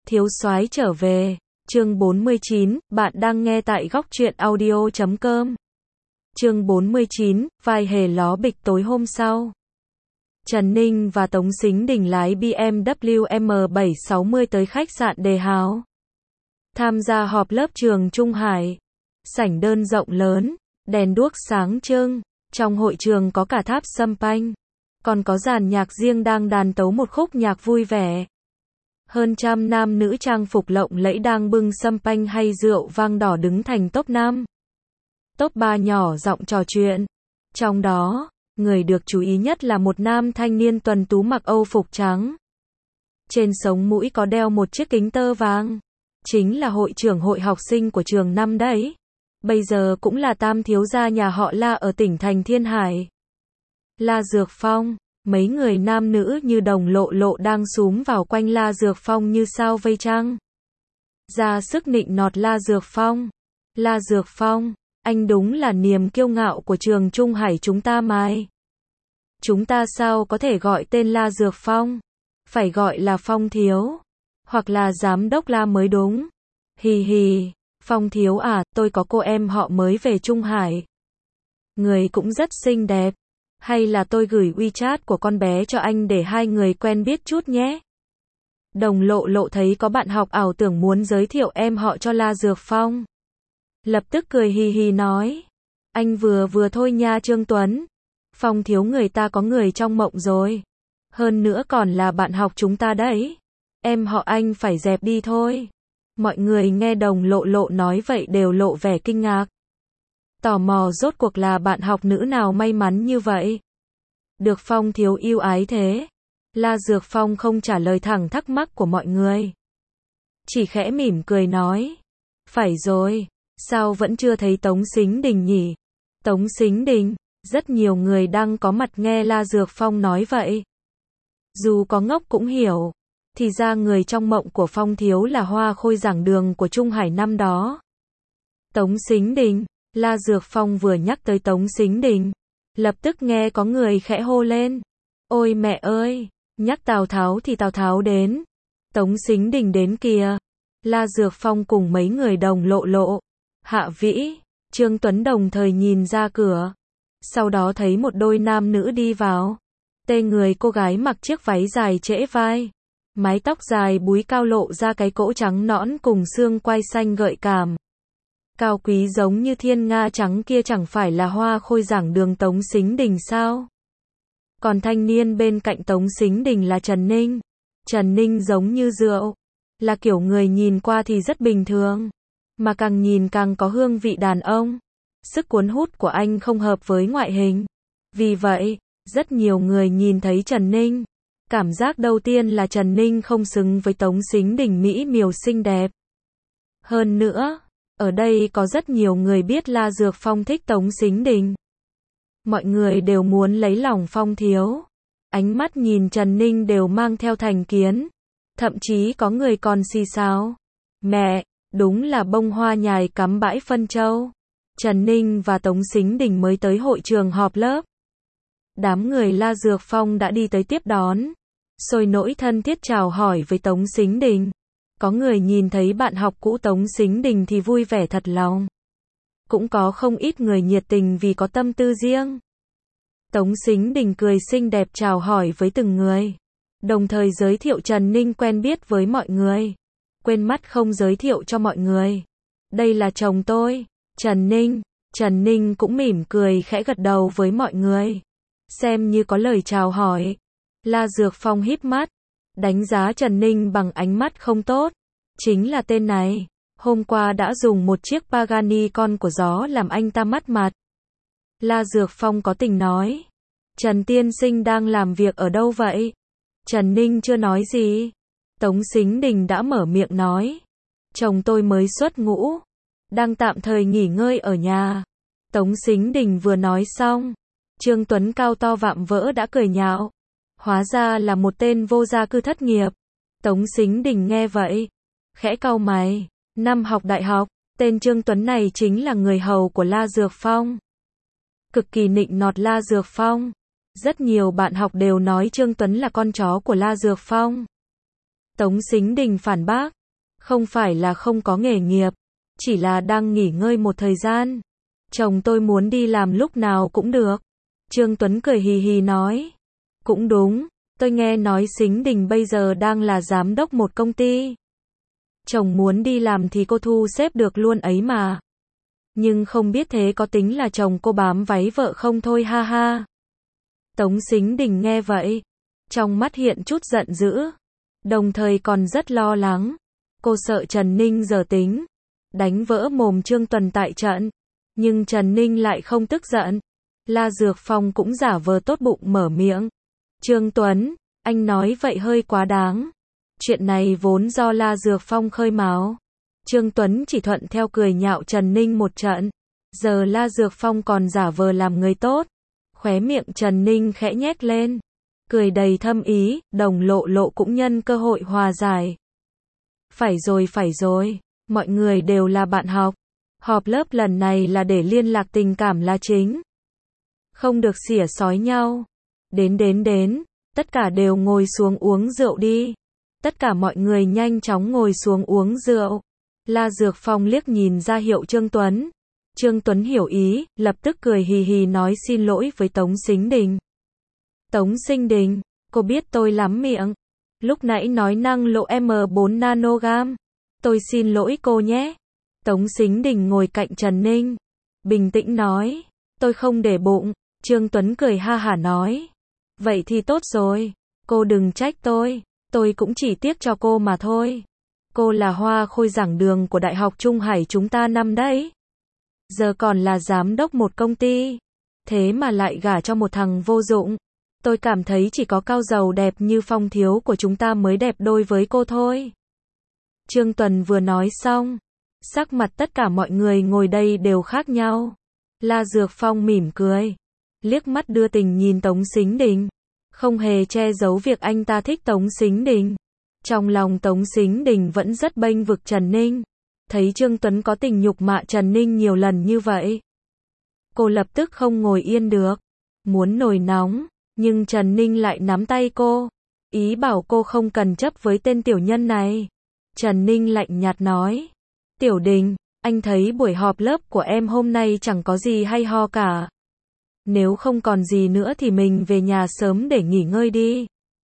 Thiếu soái trở về, chương 49, bạn đang nghe tại góc truyện audio.com. Chương 49, vai hề ló bịch tối hôm sau. Trần Ninh và Tống Sính Đình lái BMW M760 tới khách sạn Đề Hào. Tham gia họp lớp trường Trung Hải. Sảnh đơn rộng lớn, đèn đuốc sáng trưng, trong hội trường có cả tháp champagne, còn có dàn nhạc riêng đang đàn tấu một khúc nhạc vui vẻ. Hơn trăm nam nữ trang phục lộng lẫy đang bưng champagne hay rượu vang đỏ đứng thành top 5. Top 3 nhỏ giọng trò chuyện. Trong đó, người được chú ý nhất là một nam thanh niên tuấn tú mặc âu phục trắng. Trên sống mũi có đeo một chiếc kính tơ vàng. Chính là hội trưởng hội học sinh của trường năm đấy. Bây giờ cũng là tam thiếu gia nhà họ La ở tỉnh thành Thiên Hải. La Dược Phong. Mấy người nam nữ như đồng lộ lộ đang xúm vào quanh La Dược Phong như sao vây trăng. Ra sức nịnh nọt La Dược Phong. La Dược Phong, anh đúng là niềm kiêu ngạo của trường Trung Hải chúng ta mai. Chúng ta sao có thể gọi tên La Dược Phong? Phải gọi là Phong Thiếu. Hoặc là giám đốc La mới đúng. Hì hì, Phong Thiếu à, tôi có cô em họ mới về Trung Hải. Người cũng rất xinh đẹp. Hay là tôi gửi WeChat của con bé cho anh để hai người quen biết chút nhé. Đồng lộ lộ thấy có bạn học ảo tưởng muốn giới thiệu em họ cho La Dược Phong. Lập tức cười hì hì nói. Anh vừa thôi nha Trương Tuấn. Phong Thiếu người ta có người trong mộng rồi. Hơn nữa còn là bạn học chúng ta đấy. Em họ anh phải dẹp đi thôi. Mọi người nghe đồng lộ lộ nói vậy đều lộ vẻ kinh ngạc. Tò mò rốt cuộc là bạn học nữ nào may mắn như vậy. Được Phong Thiếu yêu ái thế. La Dược Phong không trả lời thẳng thắc mắc của mọi người. Chỉ khẽ mỉm cười nói. Phải rồi, sao vẫn chưa thấy Tống Sính Đình nhỉ? Tống Sính Đình, rất nhiều người đang có mặt nghe La Dược Phong nói vậy. Dù có ngốc cũng hiểu. Thì ra người trong mộng của Phong Thiếu là hoa khôi giảng đường của Trung Hải năm đó. Tống Sính Đình. La Dược Phong vừa nhắc tới Tống Sính Đình, lập tức nghe có người khẽ hô lên. Ôi mẹ ơi, nhắc Tào Tháo thì Tào Tháo đến. Tống Sính Đình đến kìa. La Dược Phong cùng mấy người đồng lộ lộ, Hạ Vĩ, Trương Tuấn đồng thời nhìn ra cửa. Sau đó thấy một đôi nam nữ đi vào. Tê người cô gái mặc chiếc váy dài trễ vai. Mái tóc dài búi cao lộ ra cái cỗ trắng nõn cùng xương quai xanh gợi cảm. Cao quý giống như thiên nga trắng kia chẳng phải là hoa khôi giảng đường Tống Sính Đình sao? Còn thanh niên bên cạnh Tống Sính Đình là Trần Ninh. Trần Ninh giống như rượu. Là kiểu người nhìn qua thì rất bình thường. Mà càng nhìn càng có hương vị đàn ông. Sức cuốn hút của anh không hợp với ngoại hình. Vì vậy, rất nhiều người nhìn thấy Trần Ninh. Cảm giác đầu tiên là Trần Ninh không xứng với Tống Sính Đình mỹ miều xinh đẹp. Hơn nữa, ở đây có rất nhiều người biết La Dược Phong thích Tống Sính Đình. Mọi người đều muốn lấy lòng Phong Thiếu. Ánh mắt nhìn Trần Ninh đều mang theo thành kiến. Thậm chí có người còn xì xào. Mẹ, đúng là bông hoa nhài cắm bãi phân châu. Trần Ninh và Tống Sính Đình mới tới hội trường họp lớp. Đám người La Dược Phong đã đi tới tiếp đón. Sôi nổi thân thiết chào hỏi với Tống Sính Đình. Có người nhìn thấy bạn học cũ Tống Sính Đình thì vui vẻ thật lòng. Cũng có không ít người nhiệt tình vì có tâm tư riêng. Tống Sính Đình cười xinh đẹp chào hỏi với từng người. Đồng thời giới thiệu Trần Ninh quen biết với mọi người. Quên mất không giới thiệu cho mọi người. Đây là chồng tôi, Trần Ninh. Trần Ninh cũng mỉm cười khẽ gật đầu với mọi người. Xem như có lời chào hỏi. La Dược Phong híp mắt. Đánh giá Trần Ninh bằng ánh mắt không tốt. Chính là tên này. Hôm qua đã dùng một chiếc Pagani con của gió làm anh ta mất mặt. La Dược Phong có tình nói. Trần tiên sinh đang làm việc ở đâu vậy? Trần Ninh chưa nói gì. Tống Sính Đình đã mở miệng nói. Chồng tôi mới xuất ngũ. Đang tạm thời nghỉ ngơi ở nhà. Tống Sính Đình vừa nói xong. Trương Tuấn cao to vạm vỡ đã cười nhạo. Hóa ra là một tên vô gia cư thất nghiệp. Tống Sính Đình nghe vậy. Khẽ cau mày. Năm học đại học, tên Trương Tuấn này chính là người hầu của La Dược Phong. Cực kỳ nịnh nọt La Dược Phong. Rất nhiều bạn học đều nói Trương Tuấn là con chó của La Dược Phong. Tống Sính Đình phản bác. Không phải là không có nghề nghiệp, chỉ là đang nghỉ ngơi một thời gian. Chồng tôi muốn đi làm lúc nào cũng được. Trương Tuấn cười hì hì nói. Cũng đúng, tôi nghe nói Sính Đình bây giờ đang là giám đốc một công ty. Chồng muốn đi làm thì cô thu xếp được luôn ấy mà. Nhưng không biết thế có tính là chồng cô bám váy vợ không thôi ha ha. Tống Sính Đình nghe vậy, trong mắt hiện chút giận dữ, đồng thời còn rất lo lắng. Cô sợ Trần Ninh giở tính, đánh vỡ mồm Trương Tuấn tại trận. Nhưng Trần Ninh lại không tức giận. La Dược Phong cũng giả vờ tốt bụng mở miệng. Trương Tuấn, anh nói vậy hơi quá đáng. Chuyện này vốn do La Dược Phong khơi mào. Trương Tuấn chỉ thuận theo cười nhạo Trần Ninh một trận. Giờ La Dược Phong còn giả vờ làm người tốt. Khóe miệng Trần Ninh khẽ nhếch lên, cười đầy thâm ý, Đồng Lộ Lộ cũng nhân cơ hội hòa giải. Phải rồi, mọi người đều là bạn học. Họp lớp lần này là để liên lạc tình cảm là chính. Không được xỉa xói nhau. Đến, tất cả đều ngồi xuống uống rượu đi. Tất cả mọi người nhanh chóng ngồi xuống uống rượu. La Dược Phong liếc nhìn ra hiệu Trương Tuấn. Trương Tuấn hiểu ý, lập tức cười hì hì nói xin lỗi với Tống Sính Đình. Tống Sính Đình, cô biết tôi lắm miệng. Lúc nãy nói năng lộ M4 nanogam. Tôi xin lỗi cô nhé. Tống Sính Đình ngồi cạnh Trần Ninh, bình tĩnh nói. Tôi không để bụng. Trương Tuấn cười ha hả nói. Vậy thì tốt rồi. Cô đừng trách tôi cũng chỉ tiếc cho cô mà thôi. Cô là hoa khôi giảng đường của Đại học Trung Hải chúng ta năm đấy. Giờ còn là giám đốc một công ty. Thế mà lại gả cho một thằng vô dụng. Tôi cảm thấy chỉ có Cao Dầu đẹp như Phong thiếu của chúng ta mới đẹp đôi với cô thôi. Trương Tuấn vừa nói xong, sắc mặt tất cả mọi người ngồi đây đều khác nhau. La Dược Phong mỉm cười, liếc mắt đưa tình nhìn Tống Sính Đình, không hề che giấu việc anh ta thích Tống Sính Đình. Trong lòng Tống Sính Đình vẫn rất bênh vực Trần Ninh. Thấy Trương Tuấn có tình nhục mạ Trần Ninh nhiều lần như vậy, cô lập tức không ngồi yên được, muốn nổi nóng, nhưng Trần Ninh lại nắm tay cô, ý bảo cô không cần chấp với tên tiểu nhân này. Trần Ninh lạnh nhạt nói, Tiểu Đình, anh thấy buổi họp lớp của em hôm nay chẳng có gì hay ho cả. Nếu không còn gì nữa thì mình về nhà sớm để nghỉ ngơi đi.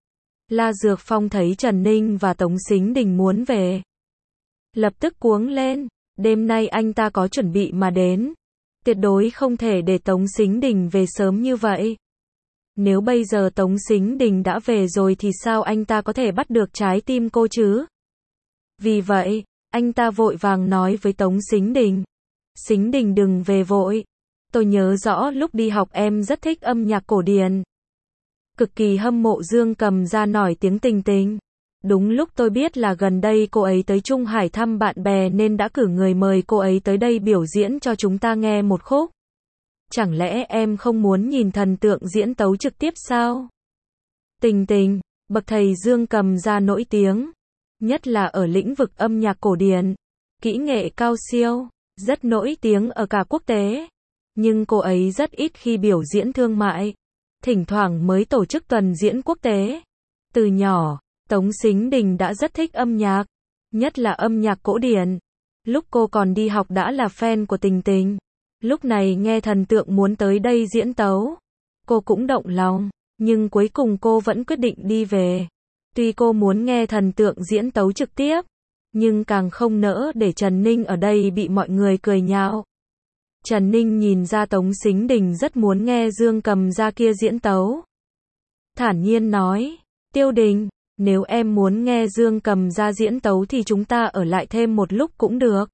La Dược Phong thấy Trần Ninh và Tống Sính Đình muốn về, lập tức cuống lên, đêm nay anh ta có chuẩn bị mà đến. Tuyệt đối không thể để Tống Sính Đình về sớm như vậy. Nếu bây giờ Tống Sính Đình đã về rồi thì sao anh ta có thể bắt được trái tim cô chứ? Vì vậy, anh ta vội vàng nói với Tống Sính Đình. Sính Đình đừng về vội. Tôi nhớ rõ lúc đi học em rất thích âm nhạc cổ điển. Cực kỳ hâm mộ Dương Cầm ra nổi tiếng Tình Tình. Đúng lúc tôi biết là gần đây cô ấy tới Trung Hải thăm bạn bè nên đã cử người mời cô ấy tới đây biểu diễn cho chúng ta nghe một khúc. Chẳng lẽ em không muốn nhìn thần tượng diễn tấu trực tiếp sao? Tình Tình, bậc thầy Dương Cầm ra nổi tiếng, nhất là ở lĩnh vực âm nhạc cổ điển, kỹ nghệ cao siêu, rất nổi tiếng ở cả quốc tế. Nhưng cô ấy rất ít khi biểu diễn thương mại, thỉnh thoảng mới tổ chức tuần diễn quốc tế. Từ nhỏ, Tống Sính Đình đã rất thích âm nhạc, nhất là âm nhạc cổ điển. Lúc cô còn đi học đã là fan của Tình Tình. Lúc này nghe thần tượng muốn tới đây diễn tấu, cô cũng động lòng, nhưng cuối cùng cô vẫn quyết định đi về. Tuy cô muốn nghe thần tượng diễn tấu trực tiếp, nhưng càng không nỡ để Trần Ninh ở đây bị mọi người cười nhạo. Trần Ninh nhìn ra Tống Sính Đình rất muốn nghe Dương Cầm ra kia diễn tấu. Thản nhiên nói, Tiêu Đình, nếu em muốn nghe Dương Cầm ra diễn tấu thì chúng ta ở lại thêm một lúc cũng được.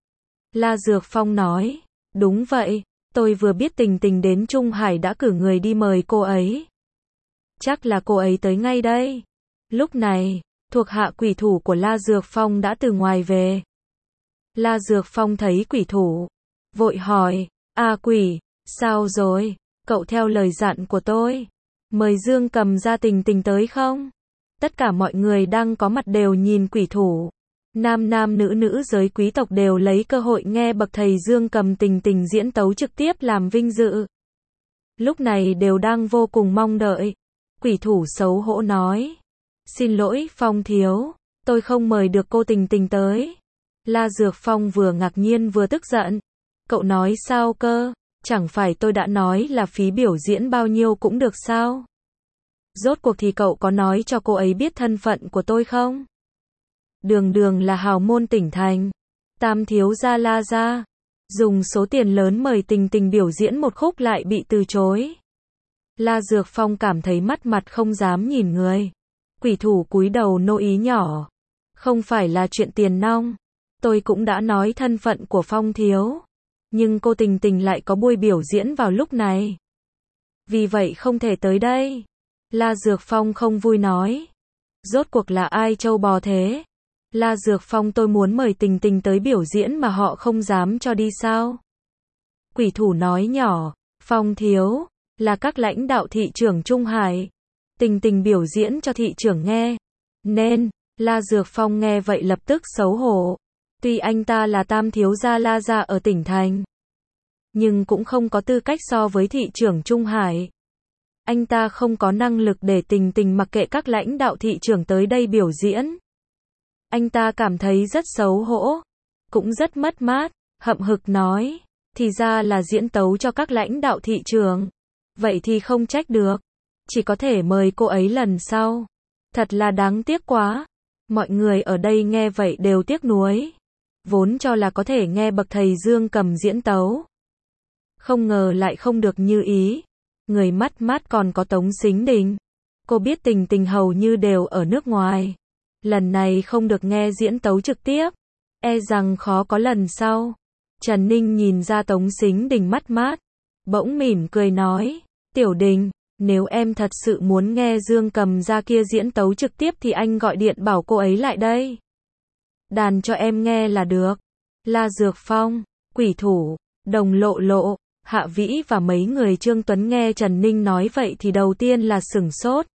La Dược Phong nói, đúng vậy, tôi vừa biết Tình Tình đến Trung Hải đã cử người đi mời cô ấy. Chắc là cô ấy tới ngay đây. Lúc này, thuộc hạ quỷ thủ của La Dược Phong đã từ ngoài về. La Dược Phong thấy quỷ thủ, vội hỏi, quỷ, sao rồi, cậu theo lời dặn của tôi, mời Dương Cầm ra Tình Tình tới không? Tất cả mọi người đang có mặt đều nhìn quỷ thủ. Nam nam nữ nữ giới quý tộc đều lấy cơ hội nghe bậc thầy Dương Cầm Tình Tình diễn tấu trực tiếp làm vinh dự. Lúc này đều đang vô cùng mong đợi. Quỷ thủ xấu hổ nói, xin lỗi Phong thiếu, Tôi không mời được cô Tình Tình tới. La Dược Phong vừa ngạc nhiên vừa tức giận. Cậu nói sao cơ? Chẳng phải tôi đã nói là phí biểu diễn bao nhiêu cũng được sao? Rốt cuộc thì cậu có nói cho cô ấy biết thân phận của tôi không? Đường đường là hào môn tỉnh thành. Tam thiếu gia La gia. Dùng số tiền lớn mời Tình Tình biểu diễn một khúc lại bị từ chối. La Dược Phong cảm thấy mất mặt không dám nhìn người. Quỷ thủ cúi đầu nô ý nhỏ. Không phải là chuyện tiền nong. Tôi cũng đã nói thân phận của Phong thiếu. Nhưng cô Tình Tình lại có buổi biểu diễn vào lúc này. Vì vậy không thể tới đây. La Dược Phong không vui nói. Rốt cuộc là ai trâu bò thế? La Dược Phong, tôi muốn mời Tình Tình tới biểu diễn mà họ không dám cho đi sao? Quỷ thủ nói nhỏ. Phong thiếu, là các lãnh đạo thị trưởng Trung Hải. Tình Tình biểu diễn cho thị trưởng nghe. Nên, La Dược Phong nghe vậy lập tức xấu hổ. Tuy anh ta là tam thiếu gia La gia ở tỉnh thành, nhưng cũng không có tư cách so với thị trưởng Trung Hải. Anh ta không có năng lực để Tình Tình mặc kệ các lãnh đạo thị trưởng tới đây biểu diễn. Anh ta cảm thấy rất xấu hổ, cũng rất mất mát, hậm hực nói, thì ra là diễn tấu cho các lãnh đạo thị trưởng. Vậy thì không trách được, chỉ có thể mời cô ấy lần sau. Thật là đáng tiếc quá. Mọi người ở đây nghe vậy đều tiếc nuối. Vốn cho là có thể nghe bậc thầy Dương Cầm diễn tấu. Không ngờ lại không được như ý. Người mắt mát còn có Tống Sính Đình. Cô biết Tình Tình hầu như đều ở nước ngoài. Lần này không được nghe diễn tấu trực tiếp. E rằng khó có lần sau. Trần Ninh nhìn ra Tống Sính Đình mắt mát. Bỗng mỉm cười nói. Tiểu Đình, nếu em thật sự muốn nghe Dương Cầm ra kia diễn tấu trực tiếp thì anh gọi điện bảo cô ấy lại đây. Đàn cho em nghe là được. La Dược Phong, Quỷ thủ, Đồng Lộ Lộ, Hạ Vĩ và mấy người Trương Tuấn nghe Trần Ninh nói vậy thì đầu tiên là sửng sốt.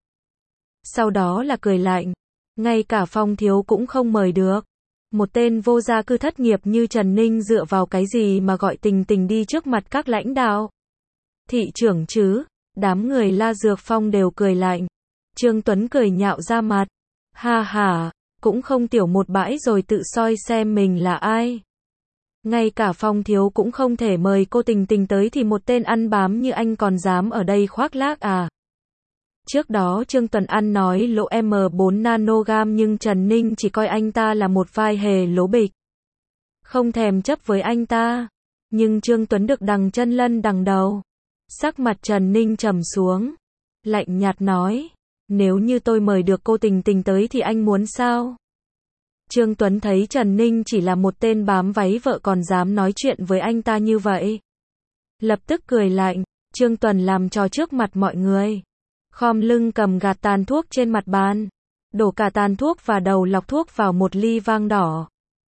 Sau đó là cười lạnh. Ngay cả Phong thiếu cũng không mời được. Một tên vô gia cư thất nghiệp như Trần Ninh dựa vào cái gì mà gọi Tình Tình đi trước mặt các lãnh đạo thị trưởng chứ? Đám người La Dược Phong đều cười lạnh. Trương Tuấn cười nhạo ra mặt. Ha ha, cũng không tiểu một bãi rồi tự soi xem mình là ai. Ngay cả Phong thiếu cũng không thể mời cô Tình Tình tới thì một tên ăn bám như anh còn dám ở đây khoác lác à? Trước đó Trương Tuấn ăn nói lỗ M4 nanogam nhưng Trần Ninh chỉ coi anh ta là một vai hề lố bịch. Không thèm chấp với anh ta. Nhưng Trương Tuấn được đằng chân lân đằng đầu. Sắc mặt Trần Ninh trầm xuống. Lạnh nhạt nói. Nếu như tôi mời được cô Tình Tình tới thì anh muốn sao? Trương Tuấn thấy Trần Ninh chỉ là một tên bám váy vợ còn dám nói chuyện với anh ta như vậy. Lập tức cười lạnh. Trương Tuấn làm trò trước mặt mọi người. Khom lưng cầm gạt tàn thuốc trên mặt bàn. Đổ cả tàn thuốc và đầu lọc thuốc vào một ly vang đỏ.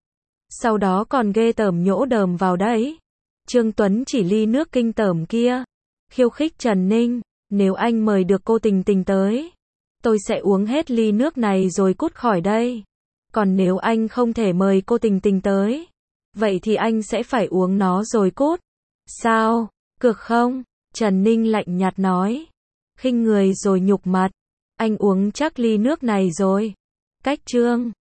Sau đó còn ghê tởm nhổ đờm vào đấy. Trương Tuấn chỉ ly nước kinh tởm kia. Khiêu khích Trần Ninh. Nếu anh mời được cô Tình Tình tới, tôi sẽ uống hết ly nước này rồi cút khỏi đây. Còn nếu anh không thể mời cô Tình Tình tới, vậy thì anh sẽ phải uống nó rồi cút. Sao? Cược không? Trần Ninh lạnh nhạt nói. Khinh người rồi nhục mặt. Anh uống chắc ly nước này rồi. Cách Trương